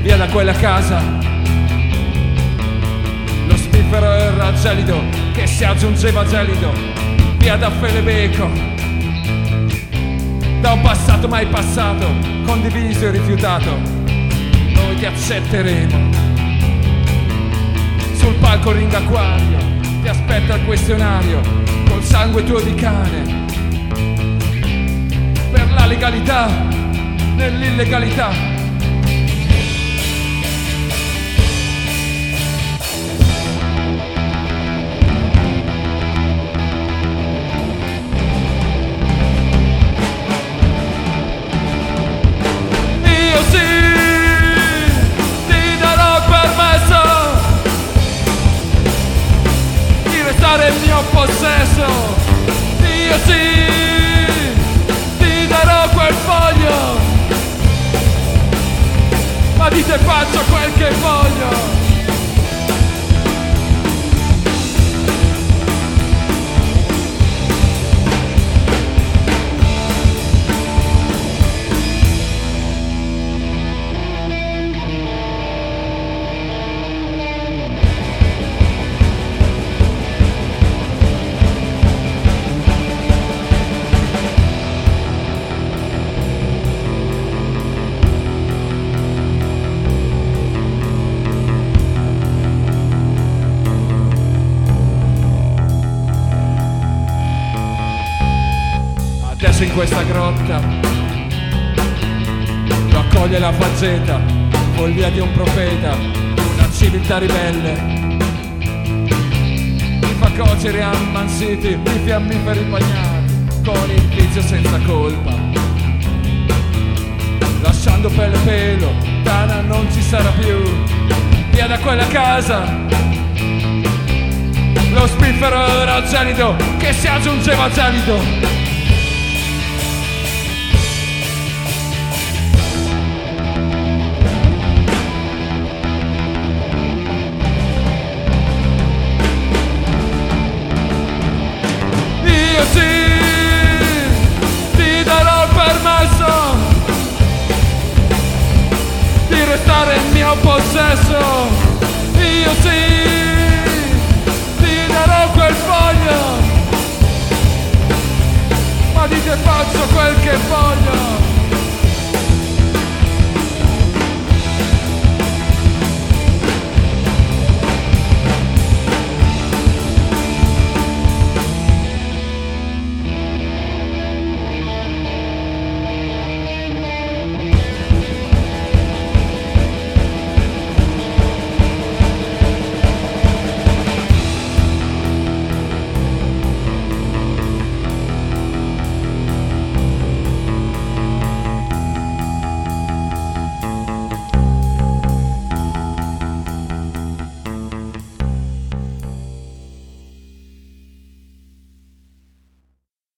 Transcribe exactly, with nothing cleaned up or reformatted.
via da quella casa. Lo spiffero era gelido che si aggiungeva gelido, via da Felebeco. Da un passato mai passato, condiviso e rifiutato, noi ti accetteremo. Sul palco ring acquario ti aspetta il questionario col sangue tuo di cane. Per la legalità nell'illegalità. Io sì, ti darò il permesso di restare il mio possesso. Io sì, ti darò quel foglio, ma di te faccio quel che voglio. Adesso in questa grotta lo accoglie la faggeta, follia di un profeta, una civiltà ribelle. Mi fa cocere ammansiti di fiammiferi bagnati con il vizio senza colpa. Lasciando pelle e pelo, Tana non ci sarà più, via da quella casa. Lo spiffero era gelido che si aggiungeva gelido. Io sì, ti darò il permesso di restare il mio possesso. Io sì, ti darò quel foglio, ma di te faccio quel che voglio.